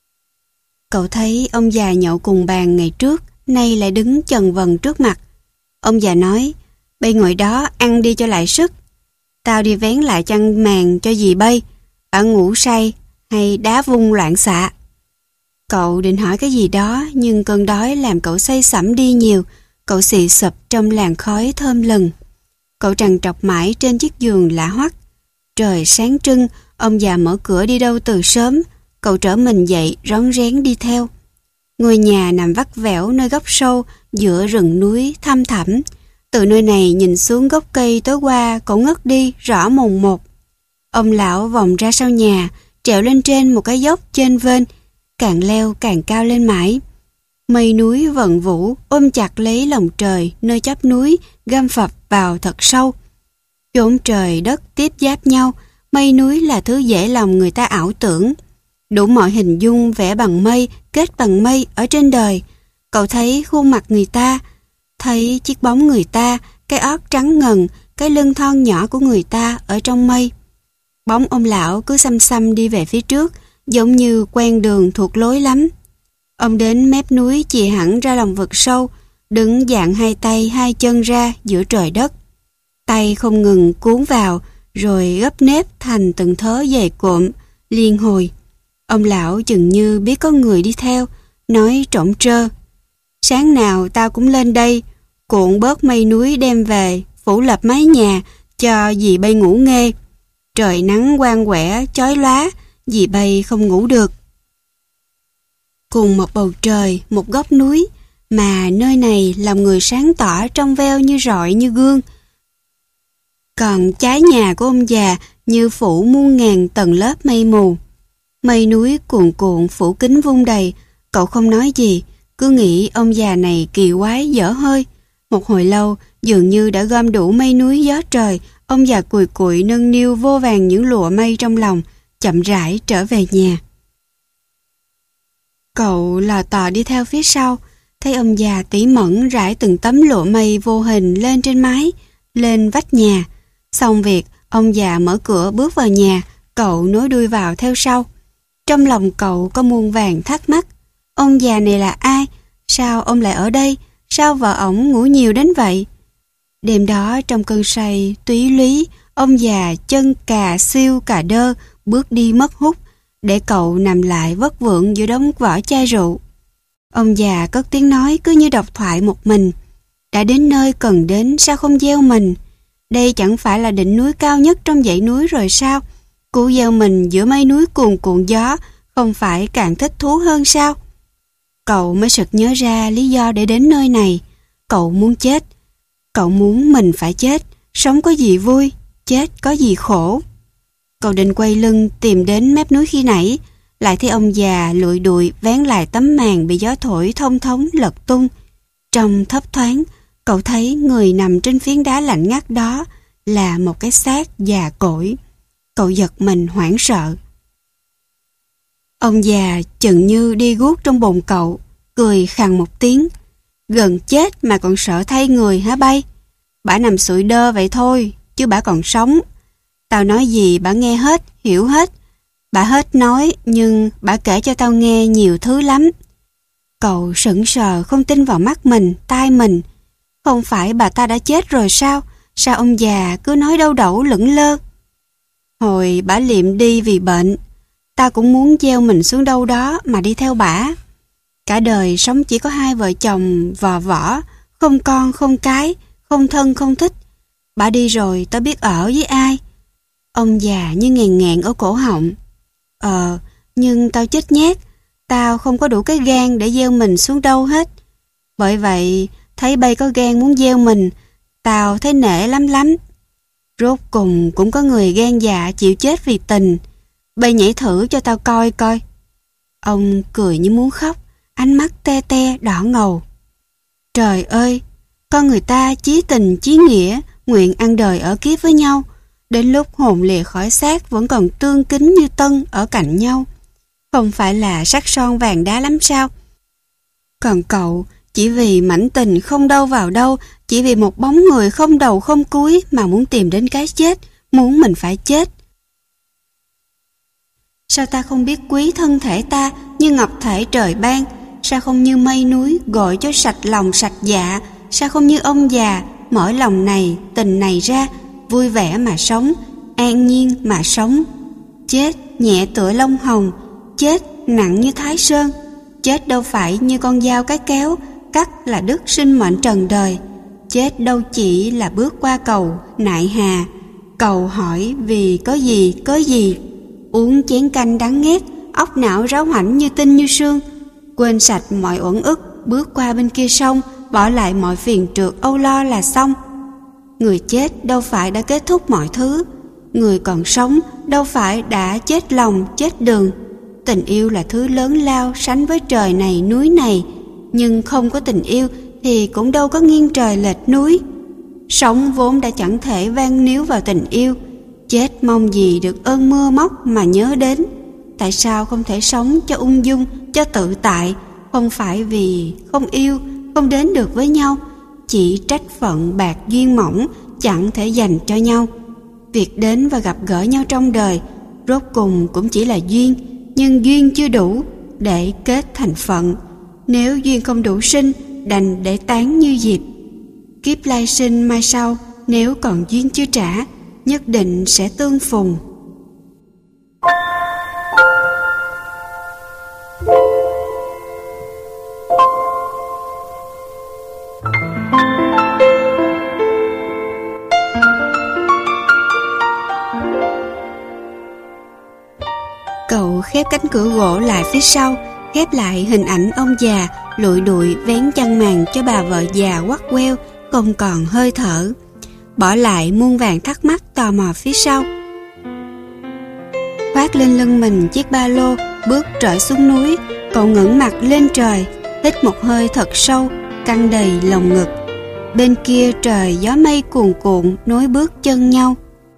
Cậu thấy ông già nhậu cùng bàn ngày trước, nay lại đứng chần vần trước mặt. Ông già nói, bây ngồi đó ăn đi cho lại sức. Tao đi vén lại chăn màn cho dì bây, bà ngủ say hay đá vung loạn xạ. Cậu định hỏi cái gì đó, nhưng cơn đói làm cậu say sẩm đi nhiều. Cậu xì sụp trong làn khói thơm lừng. Cậu trằn trọc mãi trên chiếc giường lạ hoắc. Trời sáng trưng, ông già mở cửa đi đâu từ sớm. Cậu trở mình dậy rón rén đi theo. Ngôi nhà nằm vắt vẻo nơi góc sâu giữa rừng núi thăm thẳm. Từ nơi này nhìn xuống gốc cây tối qua cậu ngất đi rõ mồn một. Ông lão vòng ra sau nhà, trèo lên trên một cái dốc chênh vênh, càng leo càng cao lên mãi. Mây núi vận vũ ôm chặt lấy lòng trời nơi chóp núi găm phập vào thật sâu. Chốn trời đất tiếp giáp nhau, mây núi là thứ dễ lòng người ta ảo tưởng. Đủ mọi hình dung vẽ bằng mây, kết bằng mây ở trên đời. Cậu thấy khuôn mặt người ta, thấy chiếc bóng người ta, cái ót trắng ngần, cái lưng thon nhỏ của người ta ở trong mây. Bóng ông lão cứ xăm xăm đi về phía trước, giống như quen đường thuộc lối lắm. Ông đến mép núi chìa hẳn ra lòng vực sâu, đứng dạng hai tay hai chân ra giữa trời đất. Tay không ngừng cuốn vào, rồi gấp nếp thành từng thớ dày cộm, liên hồi. Ông lão chừng như biết có người đi theo, nói trộm trơ. Sáng nào tao cũng lên đây, cuộn bớt mây núi đem về, phủ lập mái nhà, cho dì bây ngủ nghê. Trời nắng quang quẻ, chói lóa, dì bây không ngủ được. Cùng một bầu trời, một góc núi, mà nơi này lòng người sáng tỏ trong veo như rọi như gương. Còn trái nhà của ông già như phủ muôn ngàn tầng lớp mây mù. Mây núi cuồn cuộn phủ kính vung đầy, cậu không nói gì, cứ nghĩ ông già này kỳ quái dở hơi. Một hồi lâu, dường như đã gom đủ mây núi gió trời, ông già cùi cụi nâng niu vô vàn những lụa mây trong lòng, chậm rãi trở về nhà. Cậu lò tò đi theo phía sau, thấy ông già tỉ mẩn rải từng tấm lụa mây vô hình lên trên mái, lên vách nhà. Xong việc, ông già mở cửa bước vào nhà, cậu nối đuôi vào theo sau. Trong lòng cậu có muôn vàn thắc mắc. Ông già này là ai? Sao ông lại ở đây? Sao vợ ổng ngủ nhiều đến vậy? Đêm đó trong cơn say túy lúy, ông già chân cà siêu cà đơ bước đi mất hút, để cậu nằm lại vất vưởng giữa đống vỏ chai rượu. Ông già cất tiếng nói cứ như độc thoại một mình. Đã đến nơi cần đến sao không gieo mình? Đây chẳng phải là đỉnh núi cao nhất trong dãy núi rồi sao? Cú gieo mình giữa mây núi cuồn cuộn gió không phải càng thích thú hơn sao? Cậu mới sực nhớ ra lý do để đến nơi này. Cậu muốn chết. Cậu muốn mình phải chết. Sống có gì vui, chết có gì khổ. Cậu định quay lưng tìm đến mép núi khi nãy, lại thấy ông già lụi đụi vén lại tấm màn bị gió thổi thông thống lật tung. Trong thấp thoáng, cậu thấy người nằm trên phiến đá lạnh ngắt đó là một cái xác già cỗi. Cậu giật mình hoảng sợ. Ông già chừng như đi guốc trong bụng cậu, cười khàn một tiếng. Gần chết mà còn sợ thay người hả bay? Bả nằm sụi đơ vậy thôi, chứ bả còn sống. Tao nói gì bả nghe hết, hiểu hết. Bả hết nói, nhưng bả kể cho tao nghe nhiều thứ lắm. Cậu sững sờ không tin vào mắt mình, tai mình. Không phải bà ta đã chết rồi sao? Sao ông già cứ nói đâu đẩu lững lơ? Hồi bả liệm đi vì bệnh, ta cũng muốn gieo mình xuống đâu đó mà đi theo bả. Cả đời sống chỉ có hai vợ chồng vò võ, không con không cái, không thân không thích. Bả đi rồi tao biết ở với ai? Ông già như nghẹn nghẹn ở cổ họng. Ờ, nhưng tao chết nhát, tao không có đủ cái gan để gieo mình xuống đâu hết. Bởi vậy, thấy bay có gan muốn gieo mình, tao thấy nể lắm lắm. Rốt cùng cũng có người gan dạ chịu chết vì tình. Bay nhảy thử cho tao coi coi. Ông cười như muốn khóc, ánh mắt te te đỏ ngầu. Trời ơi, con người ta chí tình chí nghĩa, nguyện ăn đời ở kiếp với nhau. Đến lúc hồn lìa khỏi xác vẫn còn tương kính như tân ở cạnh nhau. không phải là sắc son vàng đá lắm sao? Còn cậu, chỉ vì mảnh tình không đâu vào đâu, chỉ vì một bóng người không đầu không cuối mà muốn tìm đến cái chết, muốn mình phải chết. Sao ta không biết quý thân thể ta như ngọc thể trời ban? Sao không như mây núi gọi cho sạch lòng sạch dạ? Sao không như ông già mở lòng này tình này ra, vui vẻ mà sống, an nhiên mà sống? Chết nhẹ tựa lông hồng, chết nặng như Thái Sơn. Chết đâu phải như con dao cái kéo, cắt là đứt sinh mệnh trần đời. Chết đâu chỉ là bước qua cầu nại hà, cầu hỏi vì có gì có gì. Uống chén canh đắng nghét, óc não ráo hoảnh như tinh như sương. Quên sạch mọi uẩn ức, bước qua bên kia sông, bỏ lại mọi phiền trượt âu lo là xong. Người chết đâu phải đã kết thúc mọi thứ, người còn sống đâu phải đã chết lòng chết đường. Tình yêu là thứ lớn lao sánh với trời này núi này, nhưng không có tình yêu thì cũng đâu có nghiêng trời lệch núi. Sống vốn đã chẳng thể van níu vào tình yêu, chết mong gì được ơn mưa móc mà nhớ đến. Tại sao không thể sống cho ung dung, cho tự tại? Không phải vì không yêu, không đến được với nhau, chỉ trách phận bạc duyên mỏng chẳng thể dành cho nhau. Việc đến và gặp gỡ nhau trong đời rốt cùng cũng chỉ là duyên, nhưng duyên chưa đủ để kết thành phận. Nếu duyên không đủ sinh, đành để tán như diệp. Kiếp lai sinh mai sau, nếu còn duyên chưa trả, nhất định sẽ tương phùng. Cậu khép cánh cửa gỗ lại phía sau, khép lại hình ảnh ông già lụi đụi vén chăn màn cho bà vợ già quắt queo không còn hơi thở, bỏ lại muôn vàng thắc mắc tò mò phía sau. Khoác lên lưng mình chiếc ba lô, bước trọi xuống núi. Cậu ngẩng mặt lên trời, hít một hơi thật sâu, căng đầy lồng ngực. Bên kia trời gió mây cuồn cuộn nối bước chân nhau.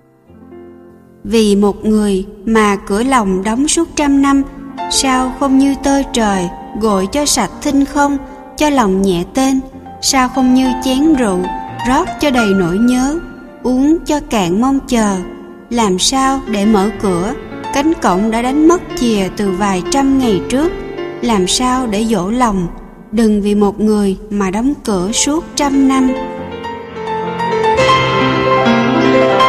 Vì một người mà cửa lòng đóng suốt trăm năm, sao không như tơ trời gội cho sạch thinh không, cho lòng nhẹ tên? Sao không như chén rượu rót cho đầy nỗi nhớ, uống cho cạn mong chờ? Làm sao để mở cửa, cánh cổng đã đánh mất chìa từ vài trăm ngày trước? Làm sao để dỗ lòng, đừng vì một người mà đóng cửa suốt trăm năm?